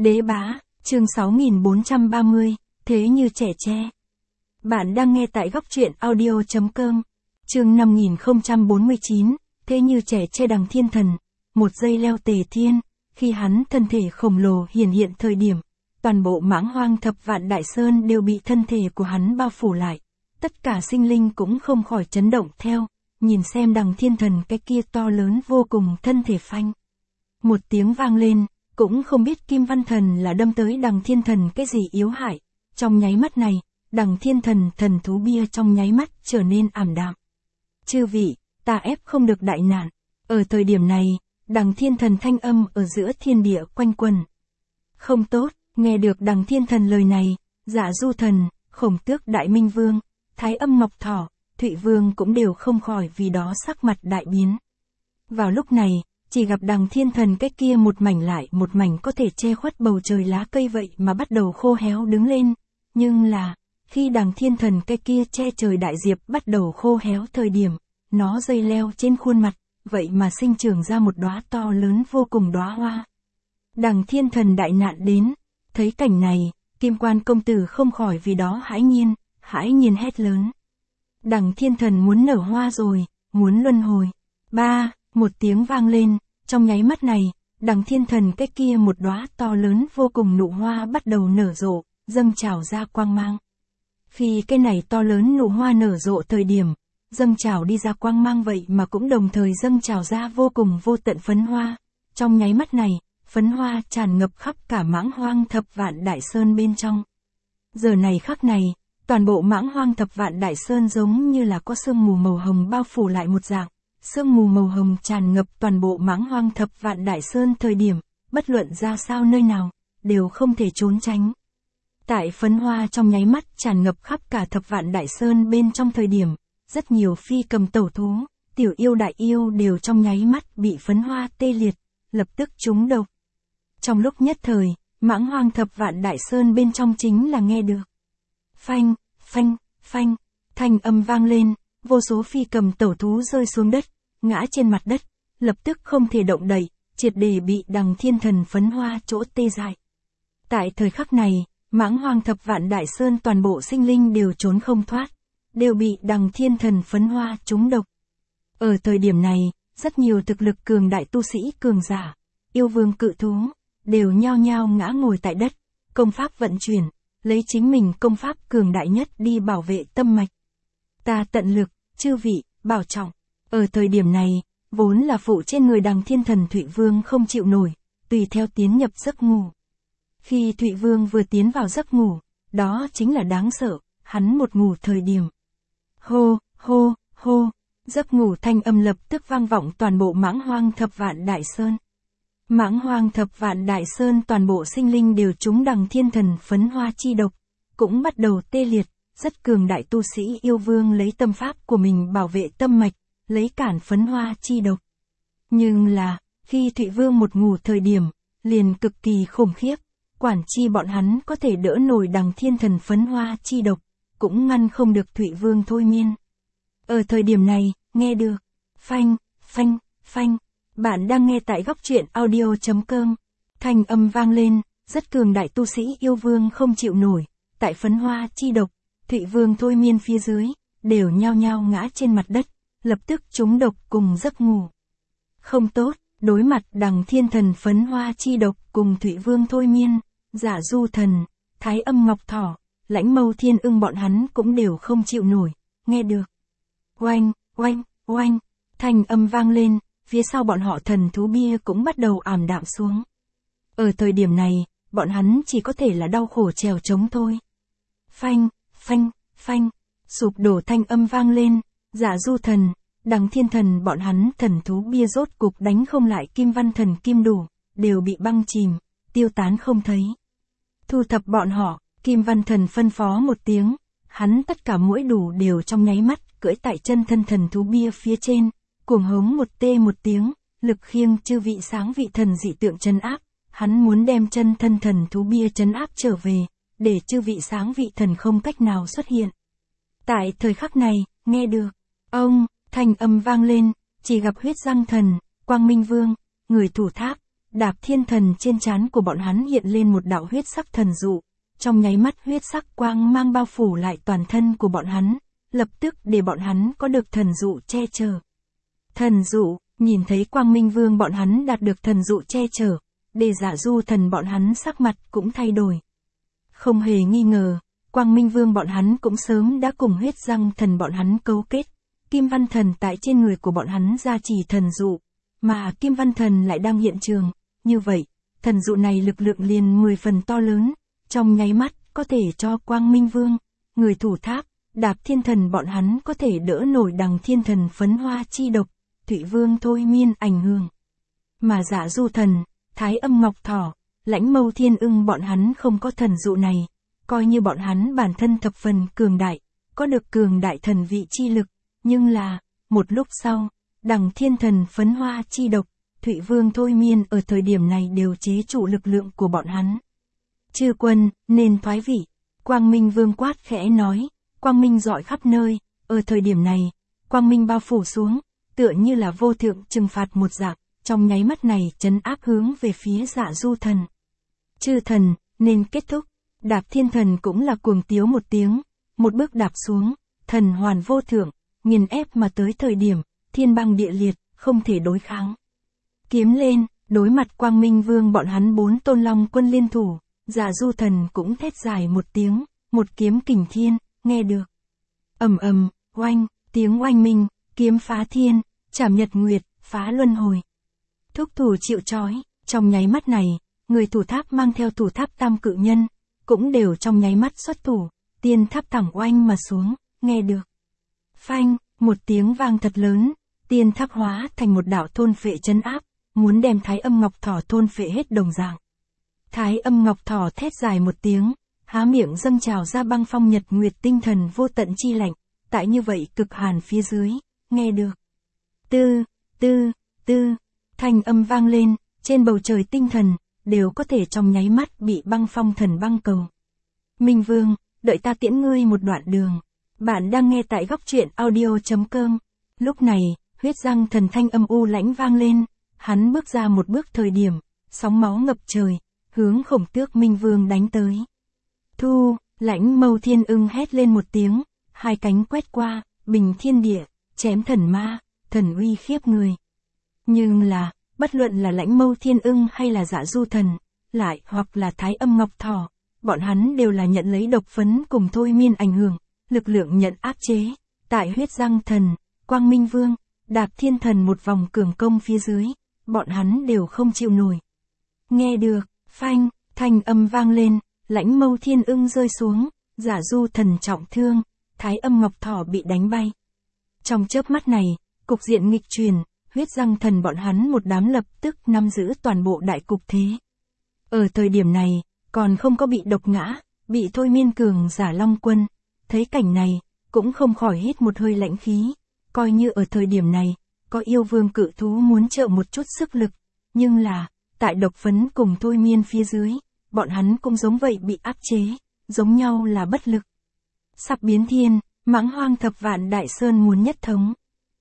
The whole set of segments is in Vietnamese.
Đế bá, chương 6430, thế như trẻ tre. Bạn đang nghe tại góc truyện audio.com. Chương 5049, thế như trẻ tre Đằng Thiên Thần. Một giây leo tề thiên, khi hắn thân thể khổng lồ hiển hiện thời điểm, toàn bộ mãng hoang thập vạn đại sơn đều bị thân thể của hắn bao phủ lại. Tất cả sinh linh cũng không khỏi chấn động theo, nhìn xem Đằng Thiên Thần cái kia to lớn vô cùng thân thể phanh. Một tiếng vang lên, cũng không biết Kim Văn Thần là đâm tới Đằng Thiên Thần cái gì yếu hại. Trong nháy mắt này, Đằng Thiên Thần thần thú bia trong nháy mắt trở nên ảm đạm. Chư vị, ta ép không được đại nạn. Ở thời điểm này, Đằng Thiên Thần thanh âm ở giữa thiên địa quanh quần. Không tốt, nghe được Đằng Thiên Thần lời này, Dạ Du Thần, Khổng Tước Đại Minh Vương, Thái Âm Ngọc Thỏ, Thụy Vương cũng đều không khỏi vì đó sắc mặt đại biến. Vào lúc này, chỉ gặp Đằng Thiên Thần cái kia một mảnh lại một mảnh có thể che khuất bầu trời lá cây vậy mà bắt đầu khô héo đứng lên. Nhưng là, khi Đằng Thiên Thần cái kia che trời đại diệp bắt đầu khô héo thời điểm, nó dây leo trên khuôn mặt, vậy mà sinh trưởng ra một đóa to lớn vô cùng đóa hoa. Đằng Thiên Thần đại nạn đến, thấy cảnh này, Kim Quan công tử không khỏi vì đó hãi nhiên hét lớn. Đằng Thiên Thần muốn nở hoa rồi, muốn luân hồi. Một tiếng vang lên, trong nháy mắt này, Đằng Thiên Thần cái kia một đóa to lớn vô cùng nụ hoa bắt đầu nở rộ, dâng trào ra quang mang. Khi cái này to lớn nụ hoa nở rộ thời điểm, dâng trào đi ra quang mang vậy mà cũng đồng thời dâng trào ra vô cùng vô tận phấn hoa. Trong nháy mắt này, phấn hoa tràn ngập khắp cả mãng hoang thập vạn đại sơn bên trong. Giờ này khắc này, toàn bộ mãng hoang thập vạn đại sơn giống như là có sương mù màu hồng bao phủ lại một dạng. Sương mù màu hồng tràn ngập toàn bộ mãng hoang thập vạn đại sơn thời điểm, bất luận ra sao nơi nào, đều không thể trốn tránh. Tại phấn hoa trong nháy mắt tràn ngập khắp cả thập vạn đại sơn bên trong thời điểm, rất nhiều phi cầm tẩu thú, tiểu yêu đại yêu đều trong nháy mắt bị phấn hoa tê liệt, lập tức trúng độc. Trong lúc nhất thời, mãng hoang thập vạn đại sơn bên trong chính là nghe được. Phanh, phanh, phanh, thanh âm vang lên, vô số phi cầm tẩu thú rơi xuống đất, ngã trên mặt đất, lập tức không thể động đậy, triệt để bị Đằng Thiên Thần phấn hoa chỗ tê dại. Tại thời khắc này, mãng hoang thập vạn đại sơn toàn bộ sinh linh đều trốn không thoát, đều bị Đằng Thiên Thần phấn hoa trúng độc. Ở thời điểm này, rất nhiều thực lực cường đại tu sĩ cường giả, yêu vương cự thú, đều nhao nhao ngã ngồi tại đất, công pháp vận chuyển, lấy chính mình công pháp cường đại nhất đi bảo vệ tâm mạch. Ta tận lực, chư vị, bảo trọng. Ở thời điểm này, vốn là phụ trên người Đằng Thiên Thần Thụy Vương không chịu nổi, tùy theo tiến nhập giấc ngủ. Khi Thụy Vương vừa tiến vào giấc ngủ, đó chính là đáng sợ, hắn một ngủ thời điểm. Hô, hô, hô, giấc ngủ thanh âm lập tức vang vọng toàn bộ mãng hoang thập vạn đại sơn. Mãng hoang thập vạn đại sơn toàn bộ sinh linh đều trúng Đằng Thiên Thần phấn hoa chi độc, cũng bắt đầu tê liệt, rất cường đại tu sĩ yêu vương lấy tâm pháp của mình bảo vệ tâm mạch, lấy cản phấn hoa chi độc. Nhưng là, khi Thụy Vương một ngủ thời điểm, liền cực kỳ khủng khiếp, quản chi bọn hắn có thể đỡ nổi Đằng Thiên Thần phấn hoa chi độc, cũng ngăn không được Thụy Vương thôi miên. Ở thời điểm này, nghe được, phanh, phanh, phanh, bạn đang nghe tại góc truyện audio.com, thanh âm vang lên, rất cường đại tu sĩ yêu vương không chịu nổi, tại phấn hoa chi độc, Thụy Vương thôi miên phía dưới, đều nhao nhao ngã trên mặt đất, lập tức trúng độc cùng giấc ngủ. Không tốt, đối mặt Đằng Thiên Thần phấn hoa chi độc cùng Thụy Vương thôi miên, Dạ Du Thần, Thái Âm Ngọc Thỏ, Lãnh Mâu Thiên Ưng bọn hắn cũng đều không chịu nổi, nghe được. Oanh, oanh, oanh, thanh âm vang lên, phía sau bọn họ thần thú bia cũng bắt đầu ảm đạm xuống. Ở thời điểm này, bọn hắn chỉ có thể là đau khổ trèo trống thôi. Phanh, phanh, phanh, sụp đổ thanh âm vang lên, Dạ Du Thần, Đằng Thiên Thần bọn hắn thần thú bia rốt cục đánh không lại Kim Văn Thần Kim Đủ, đều bị băng chìm, tiêu tán không thấy. Thu thập bọn họ, Kim Văn Thần phân phó một tiếng, hắn tất cả mỗi đủ đều trong nháy mắt cưỡi tại chân thân thần thú bia phía trên, cuồng hống một tiếng, lực khiêng chư vị sáng vị thần dị tượng trấn áp, hắn muốn đem chân thân thần thú bia trấn áp trở về, để chư vị sáng vị thần không cách nào xuất hiện. Tại thời khắc này, nghe được, ông, thanh âm vang lên, chỉ gặp Huyết Răng Thần, Quang Minh Vương, người thủ tháp, Đạp Thiên Thần trên trán của bọn hắn hiện lên một đạo huyết sắc thần dụ, trong nháy mắt huyết sắc quang mang bao phủ lại toàn thân của bọn hắn, lập tức để bọn hắn có được thần dụ che chở. Thần dụ, nhìn thấy Quang Minh Vương bọn hắn đạt được thần dụ che chở, để Dạ Du Thần bọn hắn sắc mặt cũng thay đổi. Không hề nghi ngờ, Quang Minh Vương bọn hắn cũng sớm đã cùng Huyết Răng Thần bọn hắn cấu kết, Kim Văn Thần tại trên người của bọn hắn gia trì thần dụ, mà Kim Văn Thần lại đang hiện trường, như vậy, thần dụ này lực lượng liền 10 phần to lớn, trong nháy mắt có thể cho Quang Minh Vương, người thủ tháp, Đạp Thiên Thần bọn hắn có thể đỡ nổi Đằng Thiên Thần phấn hoa chi độc, Thủy Vương thôi miên ảnh hưởng. Mà Dạ Du Thần, Thái Âm Ngọc Thỏ, Lãnh Mâu Thiên Ưng bọn hắn không có thần dụ này, coi như bọn hắn bản thân thập phần cường đại, có được cường đại thần vị chi lực, nhưng là, một lúc sau, Đằng Thiên Thần phấn hoa chi độc, Thủy Vương thôi miên ở thời điểm này đều chế trụ lực lượng của bọn hắn. Chư quân, nên thoái vị. Quang Minh Vương quát khẽ nói, quang minh rọi khắp nơi, ở thời điểm này, quang minh bao phủ xuống, tựa như là vô thượng trừng phạt một dạng, trong nháy mắt này trấn áp hướng về phía Dạ Du Thần. Chư thần, nên kết thúc. Đạp Thiên Thần cũng là cuồng tiếu một tiếng, một bước đạp xuống, thần hoàn vô thượng, nghiền ép mà tới thời điểm, thiên băng địa liệt, không thể đối kháng. Kiếm lên, đối mặt Quang Minh Vương bọn hắn 4 tôn long quân liên thủ, Dạ Du Thần cũng thét dài một tiếng, một kiếm kình thiên, nghe được. Ầm ầm, oanh, tiếng oanh minh, kiếm phá thiên, chảm nhật nguyệt, phá luân hồi. Thúc thủ chịu trói, trong nháy mắt này, người thủ tháp mang theo thủ tháp tam cự nhân, cũng đều trong nháy mắt xuất thủ, tiên tháp thẳng oanh mà xuống, nghe được. Phanh, một tiếng vang thật lớn, tiên tháp hóa thành một đạo thôn phệ trấn áp, muốn đem Thái Âm Ngọc Thỏ thôn phệ hết đồng dạng. Thái Âm Ngọc Thỏ thét dài một tiếng, há miệng dâng trào ra băng phong nhật nguyệt tinh thần vô tận chi lạnh, tại như vậy cực hàn phía dưới, nghe được. Tư, tư, tư, thanh âm vang lên, trên bầu trời tinh thần, đều có thể trong nháy mắt bị băng phong thần băng cầu. Minh Vương, đợi ta tiễn ngươi một đoạn đường. Bạn đang nghe tại góc truyện audio.com. Lúc này, Huyết Răng Thần thanh âm u lãnh vang lên, hắn bước ra một bước thời điểm, sóng máu ngập trời, hướng Khổng Tước Minh Vương đánh tới. Thu, Lãnh Mâu Thiên Ưng hét lên một tiếng, hai cánh quét qua, bình thiên địa, chém thần ma, thần uy khiếp người. Nhưng là, bất luận là Lãnh Mâu Thiên Ưng hay là Dạ Du Thần, lại hoặc là Thái Âm Ngọc Thỏ, bọn hắn đều là nhận lấy độc phấn cùng thôi miên ảnh hưởng, lực lượng nhận áp chế, tại Huyết Răng Thần, Quang Minh Vương, Đạp Thiên Thần một vòng cường công phía dưới, bọn hắn đều không chịu nổi. Nghe được, phanh, thanh âm vang lên, Lãnh Mâu Thiên Ưng rơi xuống, Dạ Du Thần trọng thương, Thái Âm Ngọc Thỏ bị đánh bay. Trong chớp mắt này, cục diện nghịch chuyển, Huyết Răng Thần bọn hắn một đám lập tức nắm giữ toàn bộ đại cục thế. Ở thời điểm này, còn không có bị độc ngã, bị thôi miên cường giả Long Quân, thấy cảnh này, cũng không khỏi hít một hơi lãnh khí, coi như ở thời điểm này, có yêu vương cự thú muốn trợ một chút sức lực, nhưng là, tại độc phấn cùng thôi miên phía dưới, bọn hắn cũng giống vậy bị áp chế, giống nhau là bất lực. Sắp biến thiên, Mãng Hoang Thập Vạn Đại Sơn muốn nhất thống.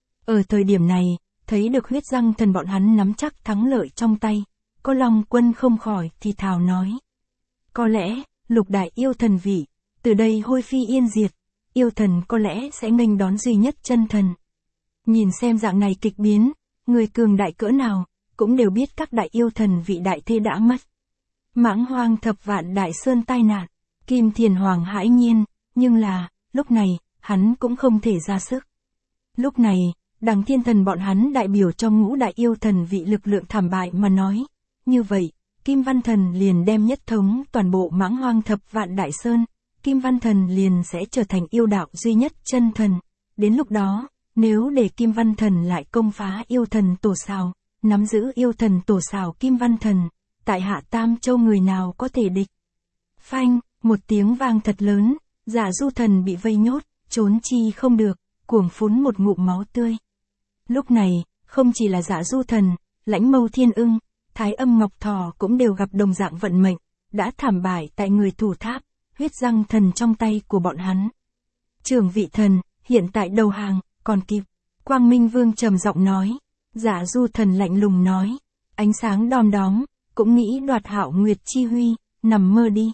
Ở thời điểm này, thấy được Huyết Răng Thần bọn hắn nắm chắc thắng lợi trong tay, có Long Quân không khỏi thì thào nói. Có lẽ, lục đại yêu thần vị, từ đây hôi phi yên diệt, yêu thần có lẽ sẽ nghênh đón duy nhất chân thần. Nhìn xem dạng này kịch biến, người cường đại cỡ nào, cũng đều biết các đại yêu thần vị đại thế đã mất. Mãng Hoang Thập Vạn Đại Sơn tai nạn, Kim Thiền Hoàng hãi nhiên, nhưng là, lúc này, hắn cũng không thể ra sức. Lúc này, Đằng Thiên Thần bọn hắn đại biểu cho ngũ đại yêu thần vị lực lượng thảm bại mà nói. Như vậy, Kim Văn Thần liền đem nhất thống toàn bộ Mãng Hoang Thập Vạn Đại Sơn, Kim Văn Thần liền sẽ trở thành yêu đạo duy nhất chân thần. Đến lúc đó, nếu để Kim Văn Thần lại công phá yêu thần tổ sào, nắm giữ yêu thần tổ sào Kim Văn Thần, tại Hạ Tam Châu người nào có thể địch. Phanh, một tiếng vang thật lớn, Dạ Du Thần bị vây nhốt, trốn chi không được, cuồng phún một ngụm máu tươi. Lúc này, không chỉ là Dạ Du Thần, Lãnh Mâu Thiên Ưng, Thái Âm Ngọc Thỏ cũng đều gặp đồng dạng vận mệnh, đã thảm bại tại người thủ tháp, Huyết Răng Thần trong tay của bọn hắn. Trưởng vị thần, hiện tại đầu hàng, còn kịp. Quang Minh Vương trầm giọng nói. Dạ Du Thần lạnh lùng nói. ánh sáng đom đóm, cũng nghĩ đoạt Hạo Nguyệt chi huy, nằm mơ đi.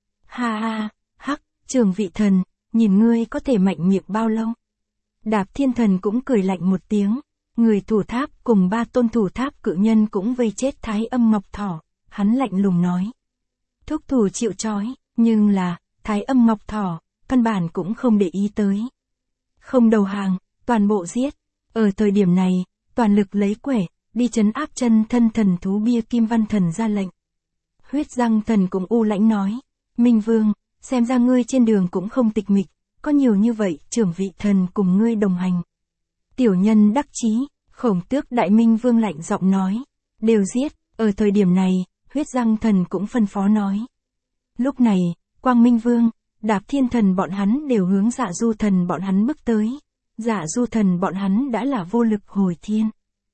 Ha ha, hắc, Trường Vị Thần, nhìn ngươi có thể mạnh miệng bao lâu? Đạp Thiên Thần cũng cười lạnh một tiếng, người thủ tháp cùng 3 tôn thủ tháp cự nhân cũng vây chết Thái Âm Ngọc Thỏ, hắn lạnh lùng nói. Thúc thủ chịu trói, nhưng là, Thái Âm Ngọc Thỏ, căn bản cũng không để ý tới. Không đầu hàng, toàn bộ giết. Ở thời điểm này, toàn lực lấy quẻ, đi trấn áp chân thân thần thú Bia Kim Văn Thần ra lệnh. Huyết Răng Thần cũng u lãnh nói, Minh Vương, xem ra ngươi trên đường cũng không tịch mịch, có nhiều như vậy Trưởng Vị Thần cùng ngươi đồng hành. Tiểu nhân đắc chí, Khổng Tước Đại Minh Vương lạnh giọng nói, đều giết. Ở thời điểm này, Huyết Răng Thần cũng phân phó nói. Lúc này, Quang Minh Vương, Đạp Thiên Thần bọn hắn đều hướng Dạ Du Thần bọn hắn bước tới. Dạ Du Thần bọn hắn đã là vô lực hồi thiên.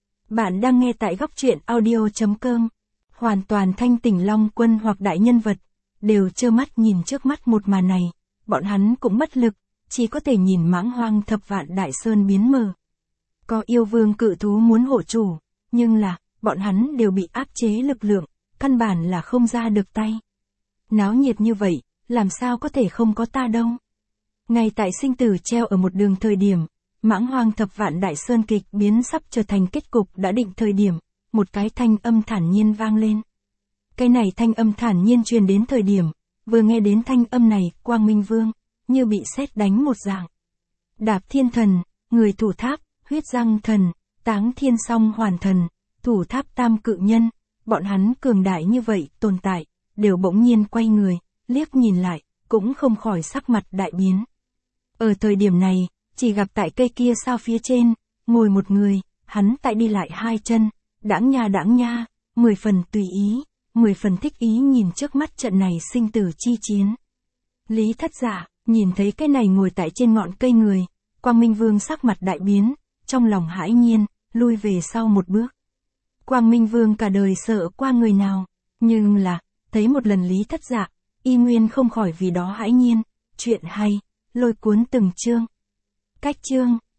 Bạn đang nghe tại góc truyện audio.com. Hoàn toàn thanh tỉnh Long Quân hoặc đại nhân vật, đều trơ mắt nhìn trước mắt một màn này, bọn hắn cũng bất lực, chỉ có thể nhìn Mãng Hoang Thập Vạn Đại Sơn biến mờ. Có yêu vương cự thú muốn hộ chủ, nhưng là, bọn hắn đều bị áp chế lực lượng, căn bản là không ra được tay. Náo nhiệt như vậy, làm sao có thể không có ta đâu. Ngay tại sinh tử treo ở một đường thời điểm, Mãng Hoang Thập Vạn Đại Sơn kịch biến sắp trở thành kết cục đã định thời điểm, một cái thanh âm thản nhiên vang lên. Cái này thanh âm thản nhiên truyền đến thời điểm, vừa nghe đến thanh âm này, Quang Minh Vương, như bị sét đánh một dạng. Đạp Thiên Thần, người thủ tháp, Huyết Răng Thần, Táng Thiên Song Hoàn Thần, thủ tháp Tam Cự Nhân, bọn hắn cường đại như vậy tồn tại, đều bỗng nhiên quay người, liếc nhìn lại, cũng không khỏi sắc mặt đại biến. Ở thời điểm này, chỉ gặp tại cây kia sao phía trên, ngồi một người, hắn tại đi lại 2 chân, đãng nha, 10 phần tùy ý, 10 phần thích ý nhìn trước mắt trận này sinh tử chi chiến. Lý Thất Dạ, nhìn thấy cái này ngồi tại trên ngọn cây người, Quang Minh Vương sắc mặt đại biến, trong lòng hãi nhiên, lui về sau một bước. Quang Minh Vương cả đời sợ qua người nào, nhưng là, thấy một lần Lý Thất Dạ, y nguyên không khỏi vì đó hãi nhiên. Chuyện hay, lôi cuốn từng chương. Cách chương